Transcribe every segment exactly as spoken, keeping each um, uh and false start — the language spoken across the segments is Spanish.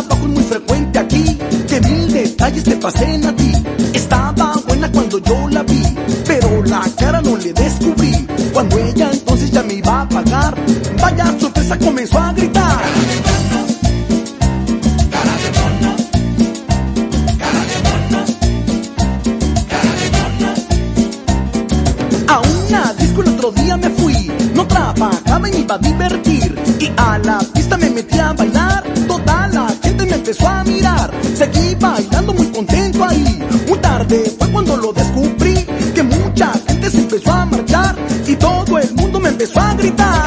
trabajo es muy frecuente aquí, que mil detalles te pasen a ti. Estaba buena cuando yo la vi, pero la cara no le descubrí. Cuando ella entonces ya me iba a pagar, vaya sorpresa, comenzó a gritar. A una disco el otro día me fui, no trabajaba y me iba a divertir, y a la pista me metí a bailar. Toda la gente me empezó a mirar, seguí bailando muy contento ahí. Muy tarde fue cuando lo descubrí, que mucha gente se empezó a marchar y todo el mundo me empezó a gritar.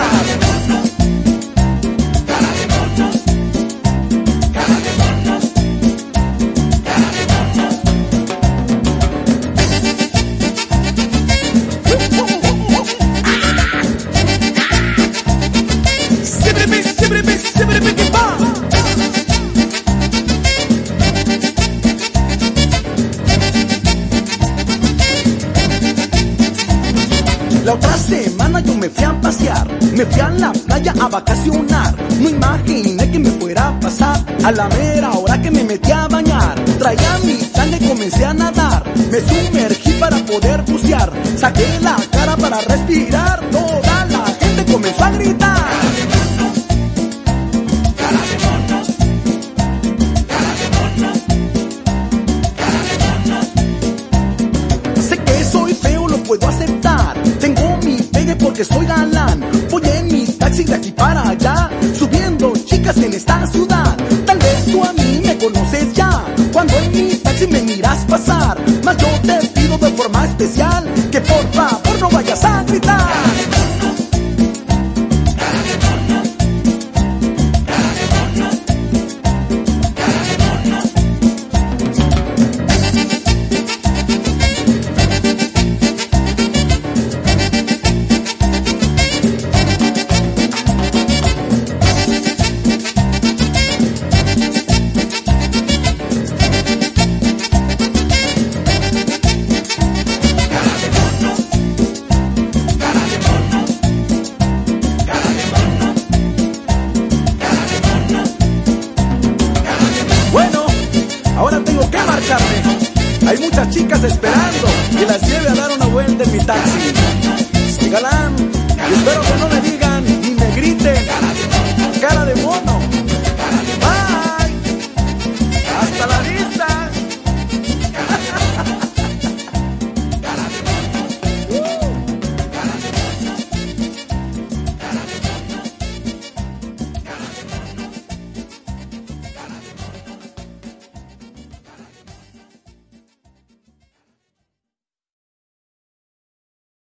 La otra semana yo me fui a pasear, me fui a la playa a vacacionar. No imaginé que me fuera a pasar a la mera hora que me metí a bañar. Traía mi tanga y comencé a nadar, me sumergí para poder bucear. Saqué la cara para respirar, toda la gente comenzó a gritar. Sé que soy feo, lo puedo aceptar, tengo mi pegue porque soy galán. Voy en mi taxi de aquí para allá, subiendo chicas en esta ciudad. Tal vez tú a mí me conoces ya, cuando en mi taxi me miras pasar. Mas yo te pido de forma especial, que por favor no vayas a gritar. Ahora tengo que marcharme, hay muchas chicas esperando que las lleve a dar una vuelta en mi taxi. Sí, galán, y espero que no me digan ni me griten cara de mono.